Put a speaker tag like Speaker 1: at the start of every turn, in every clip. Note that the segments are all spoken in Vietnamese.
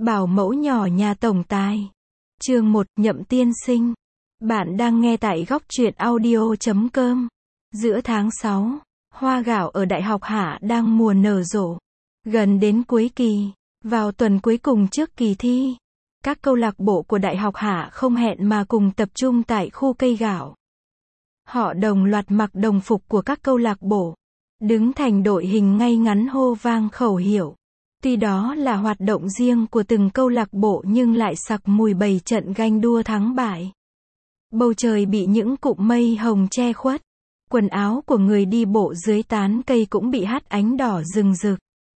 Speaker 1: Bảo mẫu nhỏ nhà tổng tài. Chương 1, Nhậm tiên sinh. Bạn đang nghe tại góc truyện audio.com. Giữa tháng 6, hoa gạo ở Đại học Hạ đang mùa nở rộ. Gần đến cuối kỳ, vào tuần cuối cùng trước kỳ thi, các câu lạc bộ của Đại học Hạ không hẹn mà cùng tập trung tại khu cây gạo. Họ đồng loạt mặc đồng phục của các câu lạc bộ, đứng thành đội hình ngay ngắn hô vang khẩu hiệu. Tuy đó là hoạt động riêng của từng câu lạc bộ nhưng lại sặc mùi bầy trận ganh đua thắng bại. Bầu trời bị những cụm mây hồng che khuất. Quần áo của người đi bộ dưới tán cây cũng bị hắt ánh đỏ rừng rực.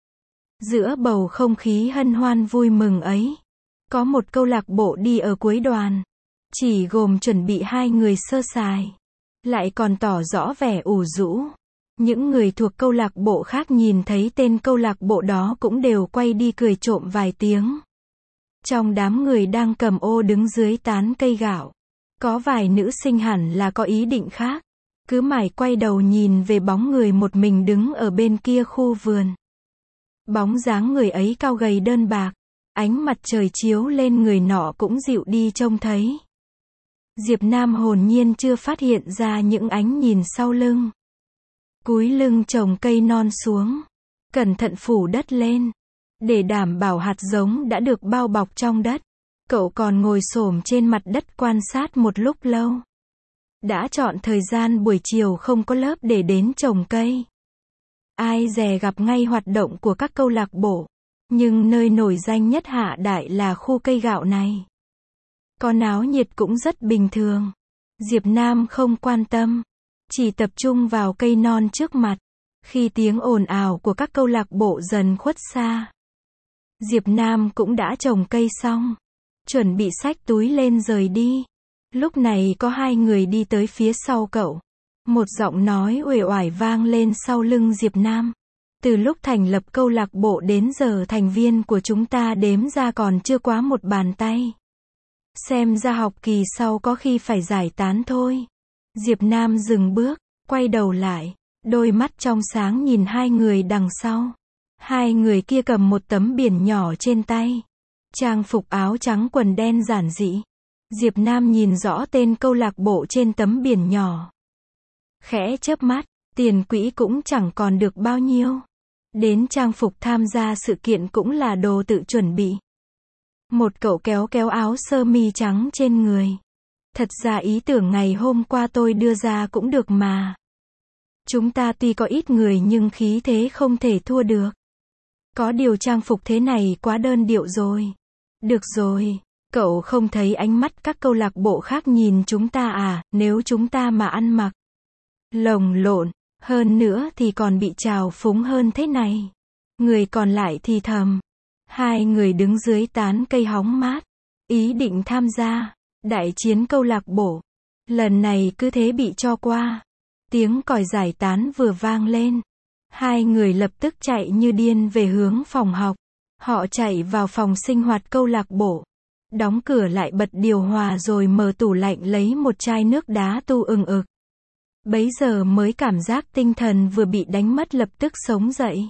Speaker 1: Giữa bầu không khí hân hoan vui mừng ấy, có một câu lạc bộ đi ở cuối đoàn. Chỉ gồm chuẩn bị 2 người sơ sài, lại còn tỏ rõ vẻ ủ rũ. Những người thuộc câu lạc bộ khác nhìn thấy tên câu lạc bộ đó cũng đều quay đi cười trộm vài tiếng. Trong đám người đang cầm ô đứng dưới tán cây gạo, có vài nữ sinh hẳn là có ý định khác, cứ mải quay đầu nhìn về bóng người một mình đứng ở bên kia khu vườn. Bóng dáng người ấy cao gầy đơn bạc, ánh mặt trời chiếu lên người nọ cũng dịu đi trông thấy. Diệp Nam hồn nhiên chưa phát hiện ra những ánh nhìn sau lưng. Cúi lưng trồng cây non xuống, cẩn thận phủ đất lên, để đảm bảo hạt giống đã được bao bọc trong đất. Cậu còn ngồi xổm trên mặt đất quan sát một lúc lâu. Đã chọn thời gian buổi chiều không có lớp để đến trồng cây. Ai dè gặp ngay hoạt động của các câu lạc bộ, nhưng nơi nổi danh nhất Hạ Đại là khu cây gạo này. Có náo nhiệt cũng rất bình thường. Diệp Nam không quan tâm, chỉ tập trung vào cây non trước mặt. Khi tiếng ồn ào của các câu lạc bộ dần khuất xa, Diệp Nam cũng đã trồng cây xong, chuẩn bị xách túi lên rời đi. Lúc này có 2 người đi tới phía sau cậu. Một giọng nói uể oải vang lên sau lưng Diệp Nam. Từ lúc thành lập câu lạc bộ đến giờ thành viên của chúng ta đếm ra còn chưa quá một bàn tay. Xem ra học kỳ sau có khi phải giải tán thôi. Diệp Nam dừng bước, quay đầu lại, đôi mắt trong sáng nhìn 2 người đằng sau. 2 người kia cầm một tấm biển nhỏ trên tay. Trang phục áo trắng quần đen giản dị. Diệp Nam nhìn rõ tên câu lạc bộ trên tấm biển nhỏ. Khẽ chớp mắt, tiền quỹ cũng chẳng còn được bao nhiêu. Đến trang phục tham gia sự kiện cũng là đồ tự chuẩn bị. Một cậu kéo áo sơ mi trắng trên người. Thật ra ý tưởng ngày hôm qua tôi đưa ra cũng được mà. Chúng ta tuy có ít người nhưng khí thế không thể thua được. Có điều trang phục thế này quá đơn điệu rồi. Được rồi, cậu không thấy ánh mắt các câu lạc bộ khác nhìn chúng ta à, nếu chúng ta mà ăn mặc lồng lộn, hơn nữa thì còn bị trào phúng hơn thế này. Người còn lại thì thầm. 2 người đứng dưới tán cây hóng mát, ý định tham gia đại chiến câu lạc bộ. Lần này cứ thế bị cho qua. Tiếng còi giải tán vừa vang lên, 2 người lập tức chạy như điên về hướng phòng học. Họ chạy vào phòng sinh hoạt câu lạc bộ, đóng cửa lại, bật điều hòa rồi mở tủ lạnh lấy một chai nước đá tu ừng ực. Bấy giờ mới cảm giác tinh thần vừa bị đánh mất lập tức sống dậy.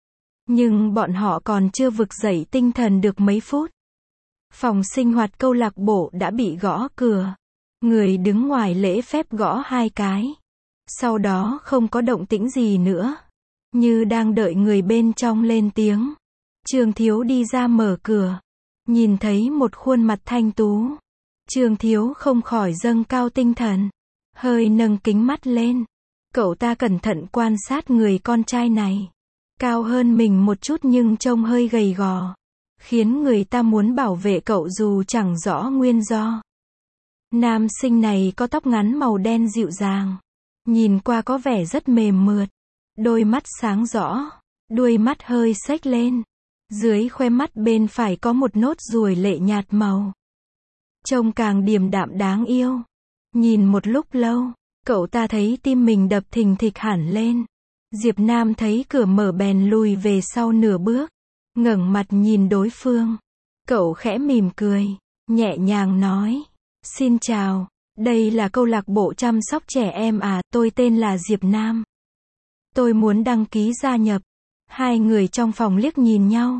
Speaker 1: Nhưng bọn họ còn chưa vực dậy tinh thần được mấy phút. Phòng sinh hoạt câu lạc bộ đã bị gõ cửa. Người đứng ngoài lễ phép gõ 2 cái. Sau đó không có động tĩnh gì nữa. Như đang đợi người bên trong lên tiếng. Trương Thiếu đi ra mở cửa. Nhìn thấy một khuôn mặt thanh tú. Trương Thiếu không khỏi dâng cao tinh thần. Hơi nâng kính mắt lên. Cậu ta cẩn thận quan sát người con trai này. Cao hơn mình một chút nhưng trông hơi gầy gò. Khiến người ta muốn bảo vệ cậu dù chẳng rõ nguyên do. Nam sinh này có tóc ngắn màu đen dịu dàng. Nhìn qua có vẻ rất mềm mượt. Đôi mắt sáng rõ. Đuôi mắt hơi xếch lên. Dưới khóe mắt bên phải có một nốt ruồi lệ nhạt màu. Trông càng điềm đạm đáng yêu. Nhìn một lúc lâu, cậu ta thấy tim mình đập thình thịch hẳn lên. Diệp Nam thấy cửa mở bèn lùi về sau nửa bước. Ngẩng mặt nhìn đối phương. Cậu khẽ mỉm cười, nhẹ nhàng nói. Xin chào, đây là câu lạc bộ chăm sóc trẻ em à, tôi tên là Diệp Nam. Tôi muốn đăng ký gia nhập. 2 người trong phòng liếc nhìn nhau.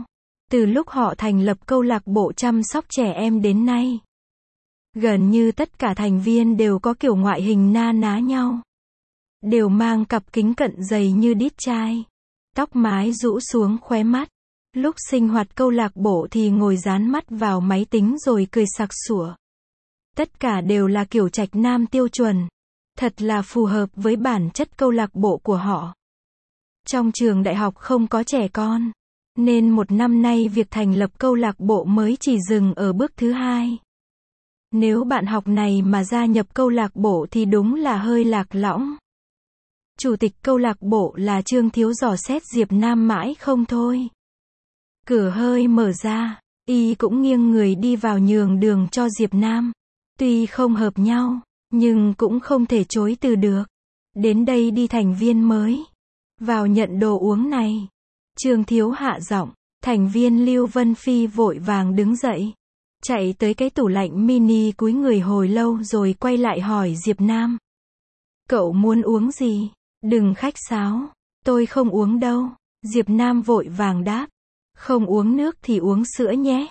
Speaker 1: Từ lúc họ thành lập câu lạc bộ chăm sóc trẻ em đến nay, gần như tất cả thành viên đều có kiểu ngoại hình na ná nhau. Đều mang cặp kính cận dày như đít chai. Tóc mái rũ xuống khóe mắt. Lúc sinh hoạt câu lạc bộ thì ngồi dán mắt vào máy tính rồi cười sặc sủa. Tất cả đều là kiểu trạch nam tiêu chuẩn. Thật là phù hợp với bản chất câu lạc bộ của họ. Trong trường đại học không có trẻ con, nên một năm nay việc thành lập câu lạc bộ mới chỉ dừng ở bước thứ 2. Nếu bạn học này mà gia nhập câu lạc bộ thì đúng là hơi lạc lõng. Chủ tịch câu lạc bộ là Trương Thiếu dò xét Diệp Nam mãi không thôi. Cửa hơi mở ra, y cũng nghiêng người đi vào nhường đường cho Diệp Nam. Tuy không hợp nhau, nhưng cũng không thể chối từ được. Đến đây đi thành viên mới. Vào nhận đồ uống này. Trương Thiếu hạ giọng, thành viên Lưu Vân Phi vội vàng đứng dậy. Chạy tới cái tủ lạnh mini cúi người hồi lâu rồi quay lại hỏi Diệp Nam. Cậu muốn uống gì? Đừng khách sáo. Tôi không uống đâu. Diệp Nam vội vàng đáp. Không uống nước thì uống sữa nhé.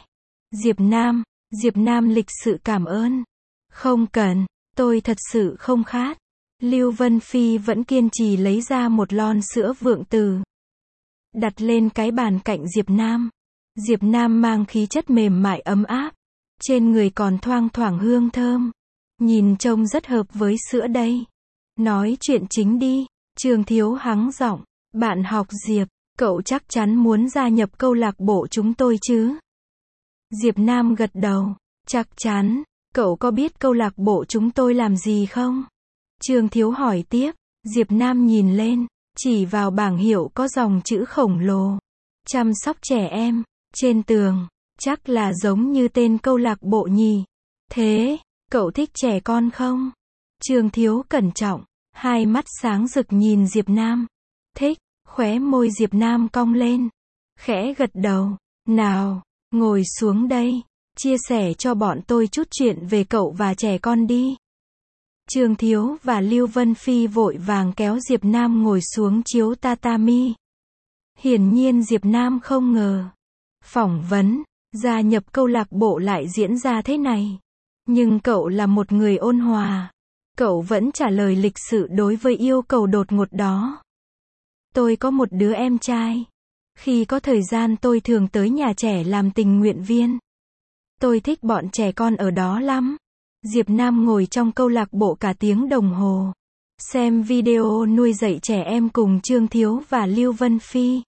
Speaker 1: Diệp Nam lịch sự cảm ơn. Không cần, tôi thật sự không khát. Lưu Vân Phi vẫn kiên trì lấy ra một lon sữa Vượng Từ. Đặt lên cái bàn cạnh Diệp Nam. Diệp Nam mang khí chất mềm mại ấm áp. Trên người còn thoang thoảng hương thơm. Nhìn trông rất hợp với sữa đây. Nói chuyện chính đi. Trương Thiếu hắng giọng. Bạn học Diệp, cậu chắc chắn muốn gia nhập câu lạc bộ chúng tôi chứ? Diệp Nam gật đầu. Chắc chắn. Cậu có biết câu lạc bộ chúng tôi làm gì không? Trương Thiếu hỏi tiếp. Diệp Nam nhìn lên, chỉ vào bảng hiệu có dòng chữ khổng lồ. Chăm sóc trẻ em. Trên tường. Chắc là giống như tên câu lạc bộ nhỉ. Thế, cậu thích trẻ con không? Trương Thiếu cẩn trọng. Hai mắt sáng rực nhìn Diệp Nam. Thích. Khóe môi Diệp Nam cong lên. Khẽ gật đầu. Nào, ngồi xuống đây. Chia sẻ cho bọn tôi chút chuyện về cậu và trẻ con đi. Trương Thiếu và Lưu Vân Phi vội vàng kéo Diệp Nam ngồi xuống chiếu tatami. Hiển nhiên Diệp Nam không ngờ. Phỏng vấn, gia nhập câu lạc bộ lại diễn ra thế này. Nhưng cậu là một người ôn hòa. Cậu vẫn trả lời lịch sự đối với yêu cầu đột ngột đó. Tôi có một đứa em trai. Khi có thời gian tôi thường tới nhà trẻ làm tình nguyện viên. Tôi thích bọn trẻ con ở đó lắm. Diệp Nam ngồi trong câu lạc bộ cả tiếng đồng hồ. Xem video nuôi dạy trẻ em cùng Trương Thiếu và Lưu Vân Phi.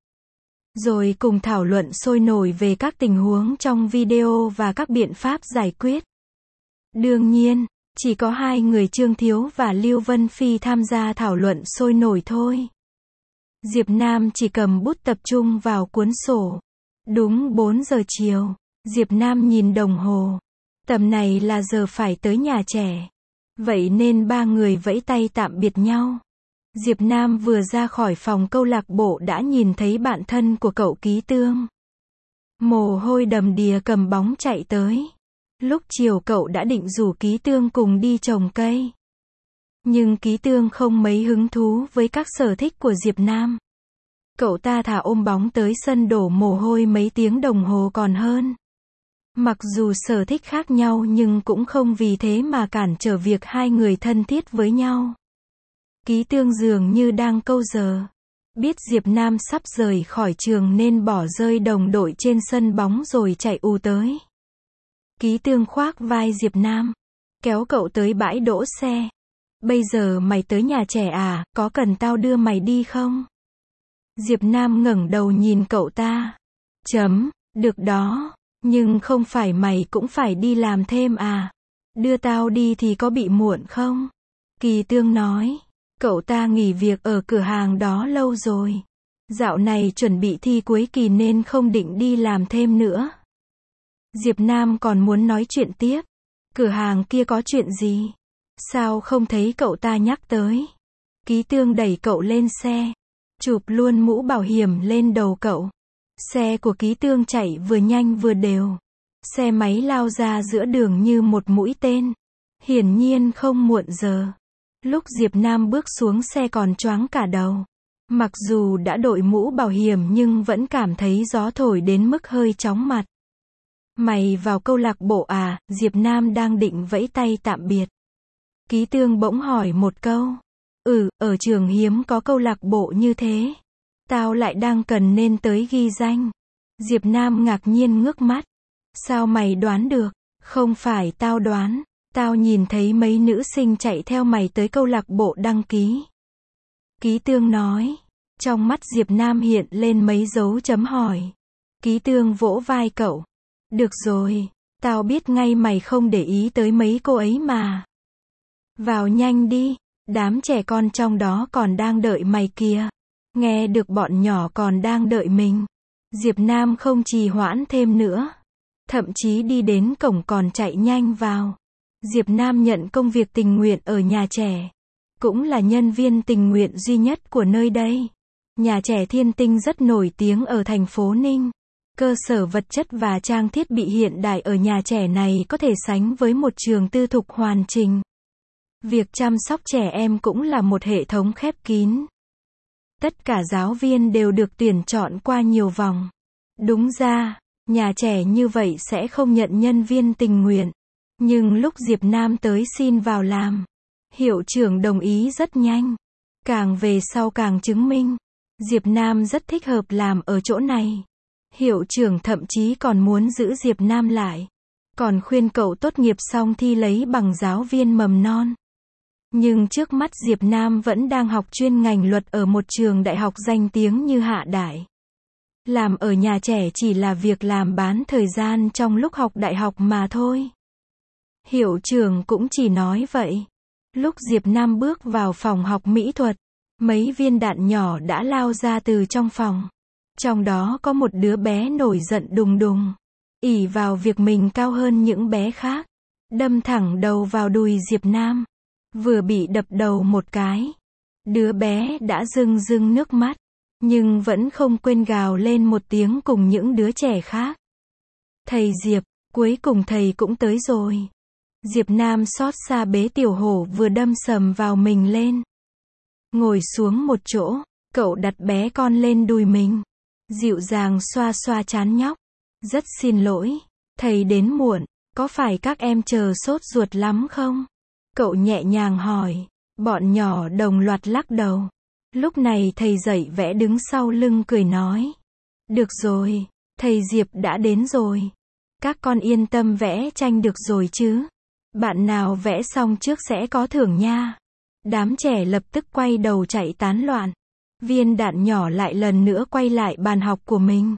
Speaker 1: Rồi cùng thảo luận sôi nổi về các tình huống trong video và các biện pháp giải quyết. Đương nhiên, chỉ có hai người Trương Thiếu và Lưu Vân Phi tham gia thảo luận sôi nổi thôi. Diệp Nam chỉ cầm bút tập trung vào cuốn sổ. Đúng 4 giờ chiều, Diệp Nam nhìn đồng hồ. Tầm này là giờ phải tới nhà trẻ. Vậy nên ba người vẫy tay tạm biệt nhau. Diệp Nam vừa ra khỏi phòng câu lạc bộ đã nhìn thấy bạn thân của cậu Ký Tương. Mồ hôi đầm đìa cầm bóng chạy tới. Lúc chiều cậu đã định rủ Ký Tương cùng đi trồng cây. Nhưng Ký Tương không mấy hứng thú với các sở thích của Diệp Nam. Cậu ta thà ôm bóng tới sân đổ mồ hôi mấy tiếng đồng hồ còn hơn. Mặc dù sở thích khác nhau nhưng cũng không vì thế mà cản trở việc hai người thân thiết với nhau. Ký Tương dường như đang câu giờ. Biết Diệp Nam sắp rời khỏi trường nên bỏ rơi đồng đội trên sân bóng rồi chạy ù tới. Ký Tương khoác vai Diệp Nam. Kéo cậu tới bãi đỗ xe. Bây giờ mày tới nhà trẻ à, có cần tao đưa mày đi không? Diệp Nam ngẩng đầu nhìn cậu ta. Được đó. Nhưng không phải mày cũng phải đi làm thêm à? Đưa tao đi thì có bị muộn không? Ký Tương nói. Cậu ta nghỉ việc ở cửa hàng đó lâu rồi. Dạo này chuẩn bị thi cuối kỳ nên không định đi làm thêm nữa. Diệp Nam còn muốn nói chuyện tiếp. Cửa hàng kia có chuyện gì? Sao không thấy cậu ta nhắc tới? Ký Tương đẩy cậu lên xe. Chụp luôn mũ bảo hiểm lên đầu cậu. Xe của Ký Tương chạy vừa nhanh vừa đều. Xe máy lao ra giữa đường như một mũi tên. Hiển nhiên không muộn giờ. Lúc Diệp Nam bước xuống xe còn choáng cả đầu. Mặc dù đã đội mũ bảo hiểm nhưng vẫn cảm thấy gió thổi đến mức hơi chóng mặt. Mày vào câu lạc bộ à? Diệp Nam đang định vẫy tay tạm biệt. Ký Tương bỗng hỏi một câu. Ở trường hiếm có câu lạc bộ như thế. Tao lại đang cần nên tới ghi danh. Diệp Nam ngạc nhiên ngước mắt. Sao mày đoán được? Không phải tao đoán. Tao nhìn thấy mấy nữ sinh chạy theo mày tới câu lạc bộ đăng ký. Ký Tương nói. Trong mắt Diệp Nam hiện lên mấy dấu chấm hỏi. Ký Tương vỗ vai cậu. Được rồi, tao biết ngay mày không để ý tới mấy cô ấy mà. Vào nhanh đi, đám trẻ con trong đó còn đang đợi mày kìa. Nghe được bọn nhỏ còn đang đợi mình. Diệp Nam không trì hoãn thêm nữa. Thậm chí đi đến cổng còn chạy nhanh vào. Diệp Nam nhận công việc tình nguyện ở nhà trẻ. Cũng là nhân viên tình nguyện duy nhất của nơi đây. Nhà trẻ Thiên Tinh rất nổi tiếng ở thành phố Ninh. Cơ sở vật chất và trang thiết bị hiện đại ở nhà trẻ này có thể sánh với một trường tư thục hoàn chỉnh. Việc chăm sóc trẻ em cũng là một hệ thống khép kín. Tất cả giáo viên đều được tuyển chọn qua nhiều vòng. Đúng ra, nhà trẻ như vậy sẽ không nhận nhân viên tình nguyện. Nhưng lúc Diệp Nam tới xin vào làm, hiệu trưởng đồng ý rất nhanh. Càng về sau càng chứng minh, Diệp Nam rất thích hợp làm ở chỗ này. Hiệu trưởng thậm chí còn muốn giữ Diệp Nam lại. Còn khuyên cậu tốt nghiệp xong thi lấy bằng giáo viên mầm non. Nhưng trước mắt Diệp Nam vẫn đang học chuyên ngành luật ở một trường đại học danh tiếng như Hạ Đại. Làm ở nhà trẻ chỉ là việc làm bán thời gian trong lúc học đại học mà thôi. Hiệu trưởng cũng chỉ nói vậy. Lúc Diệp Nam bước vào phòng học mỹ thuật, mấy viên đạn nhỏ đã lao ra từ trong phòng. Trong đó có một đứa bé nổi giận đùng đùng, ỷ vào việc mình cao hơn những bé khác, đâm thẳng đầu vào đùi Diệp Nam. Vừa bị đập đầu một cái, đứa bé đã rưng rưng nước mắt, nhưng vẫn không quên gào lên một tiếng cùng những đứa trẻ khác. Thầy Diệp, cuối cùng thầy cũng tới rồi. Diệp Nam xót xa bế Tiểu Hổ vừa đâm sầm vào mình lên. Ngồi xuống một chỗ, cậu đặt bé con lên đùi mình. Dịu dàng xoa xoa trán nhóc. Rất xin lỗi, thầy đến muộn, có phải các em chờ sốt ruột lắm không? Cậu nhẹ nhàng hỏi. Bọn nhỏ đồng loạt lắc đầu. Lúc này thầy dạy vẽ đứng sau lưng cười nói. Được rồi, thầy Diệp đã đến rồi. Các con yên tâm vẽ tranh được rồi chứ? Bạn nào vẽ xong trước sẽ có thưởng nha. Đám trẻ lập tức quay đầu chạy tán loạn. Viên đạn nhỏ lại lần nữa quay lại bàn học của mình.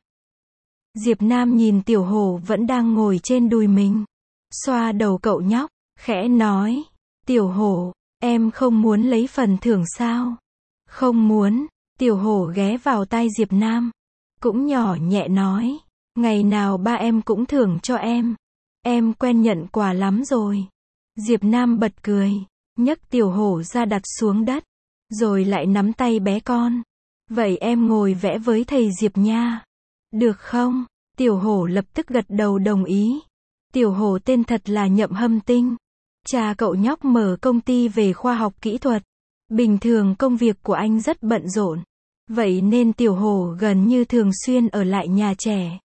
Speaker 1: Diệp Nam nhìn Tiểu Hổ vẫn đang ngồi trên đùi mình. Xoa đầu cậu nhóc, khẽ nói. Tiểu Hổ, em không muốn lấy phần thưởng sao? Không muốn. Tiểu Hổ ghé vào tai Diệp Nam. Cũng nhỏ nhẹ nói. Ngày nào ba em cũng thưởng cho em. Em quen nhận quà lắm rồi. Diệp Nam bật cười. Nhấc Tiểu Hổ ra đặt xuống đất. Rồi lại nắm tay bé con. Vậy em ngồi vẽ với thầy Diệp nha. Được không? Tiểu Hổ lập tức gật đầu đồng ý. Tiểu Hổ tên thật là Nhậm Hâm Tinh. Cha cậu nhóc mở công ty về khoa học kỹ thuật. Bình thường công việc của anh rất bận rộn. Vậy nên Tiểu Hổ gần như thường xuyên ở lại nhà trẻ.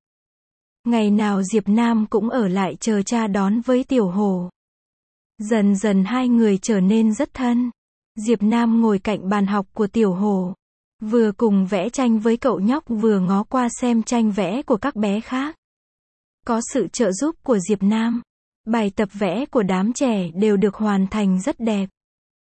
Speaker 1: Ngày nào Diệp Nam cũng ở lại chờ cha đón với Tiểu Hổ. Dần dần hai người trở nên rất thân. Diệp Nam ngồi cạnh bàn học của Tiểu Hổ. Vừa cùng vẽ tranh với cậu nhóc vừa ngó qua xem tranh vẽ của các bé khác. Có sự trợ giúp của Diệp Nam, bài tập vẽ của đám trẻ đều được hoàn thành rất đẹp.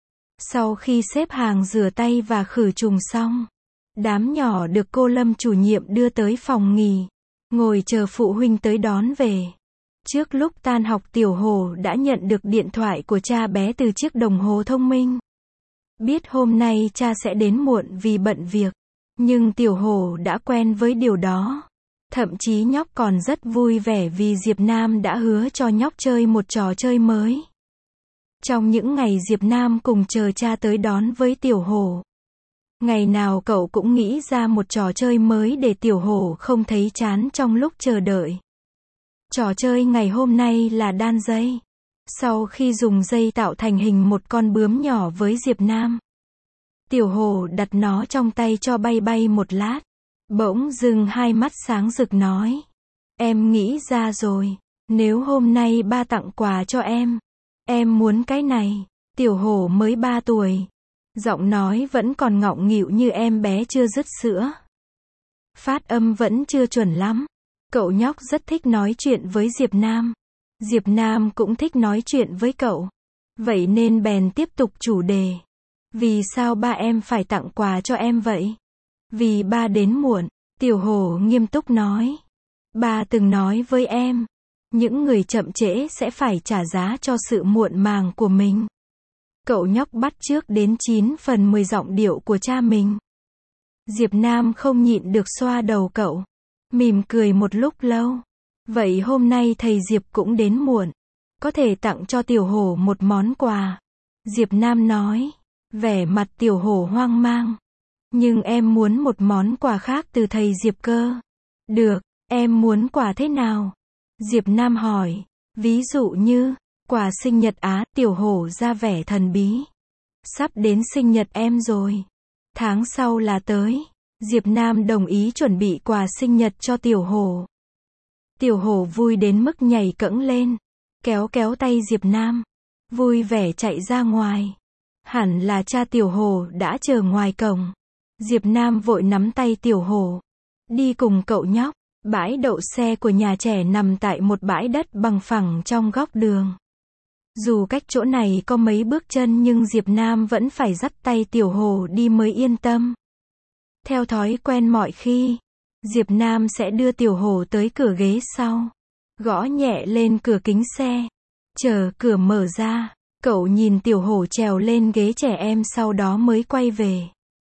Speaker 1: Sau khi xếp hàng rửa tay và khử trùng xong, đám nhỏ được cô Lâm chủ nhiệm đưa tới phòng nghỉ, ngồi chờ phụ huynh tới đón về. Trước lúc tan học Tiểu Hổ đã nhận được điện thoại của cha bé từ chiếc đồng hồ thông minh. Biết hôm nay cha sẽ đến muộn vì bận việc, nhưng Tiểu Hổ đã quen với điều đó. Thậm chí nhóc còn rất vui vẻ vì Diệp Nam đã hứa cho nhóc chơi một trò chơi mới. Trong những ngày Diệp Nam cùng chờ cha tới đón với Tiểu Hổ, ngày nào cậu cũng nghĩ ra một trò chơi mới để Tiểu Hổ không thấy chán trong lúc chờ đợi. Trò chơi ngày hôm nay là đan dây. Sau khi dùng dây tạo thành hình một con bướm nhỏ với Diệp Nam, Tiểu Hổ đặt nó trong tay cho bay bay một lát. Bỗng dưng hai mắt sáng rực nói. Em nghĩ ra rồi. Nếu hôm nay ba tặng quà cho em muốn cái này. Tiểu Hổ mới 3 tuổi. Giọng nói vẫn còn ngọng nghịu như em bé chưa dứt sữa. Phát âm vẫn chưa chuẩn lắm. Cậu nhóc rất thích nói chuyện với Diệp Nam. Diệp Nam cũng thích nói chuyện với cậu. Vậy nên bèn tiếp tục chủ đề. Vì sao ba em phải tặng quà cho em vậy? Vì ba đến muộn. Tiểu Hổ nghiêm túc nói. Ba từng nói với em. Những người chậm trễ sẽ phải trả giá cho sự muộn màng của mình. Cậu nhóc bắt chước đến 9 phần 10 giọng điệu của cha mình. Diệp Nam không nhịn được xoa đầu cậu. Mỉm cười một lúc lâu. Vậy hôm nay thầy Diệp cũng đến muộn. Có thể tặng cho Tiểu Hổ một món quà. Diệp Nam nói. Vẻ mặt Tiểu Hổ hoang mang. Nhưng em muốn một món quà khác từ thầy Diệp cơ. Được, em muốn quà thế nào? Diệp Nam hỏi. Ví dụ như, quà sinh nhật á, Tiểu Hổ ra vẻ thần bí. Sắp đến sinh nhật em rồi. Tháng sau là tới. Diệp Nam đồng ý chuẩn bị quà sinh nhật cho Tiểu Hổ. Tiểu Hổ vui đến mức nhảy cẫng lên. Kéo kéo tay Diệp Nam. Vui vẻ chạy ra ngoài. Hẳn là cha Tiểu Hổ đã chờ ngoài cổng. Diệp Nam vội nắm tay Tiểu Hổ. Đi cùng cậu nhóc. Bãi đậu xe của nhà trẻ nằm tại một bãi đất bằng phẳng trong góc đường. Dù cách chỗ này có mấy bước chân nhưng Diệp Nam vẫn phải dắt tay Tiểu Hổ đi mới yên tâm. Theo thói quen mọi khi, Diệp Nam sẽ đưa Tiểu Hổ tới cửa ghế sau. Gõ nhẹ lên cửa kính xe. Chờ cửa mở ra, cậu nhìn Tiểu Hổ trèo lên ghế trẻ em sau đó mới quay về.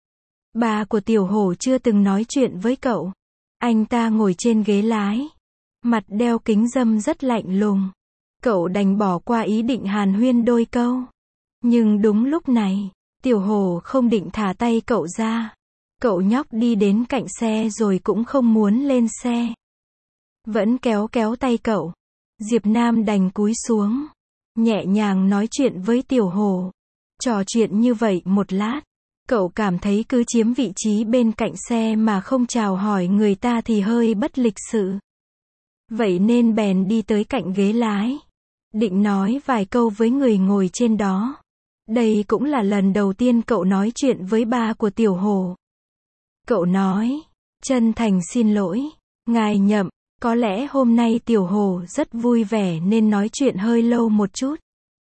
Speaker 1: Ba của Tiểu Hổ chưa từng nói chuyện với cậu. Anh ta ngồi trên ghế lái. Mặt đeo kính râm rất lạnh lùng. Cậu đành bỏ qua ý định hàn huyên đôi câu. Nhưng đúng lúc này, Tiểu Hổ không định thả tay cậu ra. Cậu nhóc đi đến cạnh xe rồi cũng không muốn lên xe. Vẫn kéo kéo tay cậu. Diệp Nam đành cúi xuống. Nhẹ nhàng nói chuyện với Tiểu Hổ. Trò chuyện như vậy một lát. Cậu cảm thấy cứ chiếm vị trí bên cạnh xe mà không chào hỏi người ta thì hơi bất lịch sự. Vậy nên bèn đi tới cạnh ghế lái. Định nói vài câu với người ngồi trên đó. Đây cũng là lần đầu tiên cậu nói chuyện với ba của Tiểu Hổ. Cậu nói, chân thành xin lỗi, ngài Nhậm, có lẽ hôm nay Tiểu Hổ rất vui vẻ nên nói chuyện hơi lâu một chút.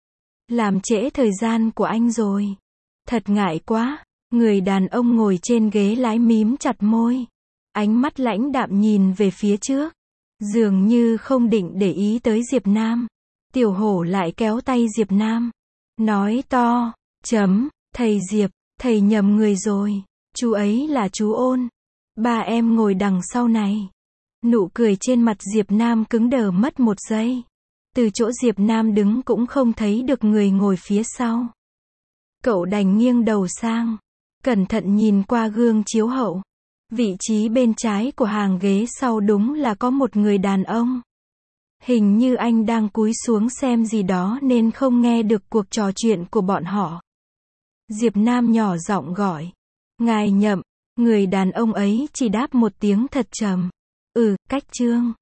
Speaker 1: Làm trễ thời gian của anh rồi. Thật ngại quá. Người đàn ông ngồi trên ghế lái mím chặt môi. Ánh mắt lãnh đạm nhìn về phía trước. Dường như không định để ý tới Diệp Nam. Tiểu Hổ lại kéo tay Diệp Nam. Nói to, thầy Diệp, thầy nhầm người rồi. Chú ấy là chú Ôn. Ba em ngồi đằng sau này. Nụ cười trên mặt Diệp Nam cứng đờ mất một giây. Từ chỗ Diệp Nam đứng cũng không thấy được người ngồi phía sau. Cậu đành nghiêng đầu sang. Cẩn thận nhìn qua gương chiếu hậu. Vị trí bên trái của hàng ghế sau đúng là có một người đàn ông. Hình như anh đang cúi xuống xem gì đó nên không nghe được cuộc trò chuyện của bọn họ. Diệp Nam nhỏ giọng gọi. Ngài Nhậm. Người đàn ông ấy chỉ đáp một tiếng thật trầm. Cách Trương.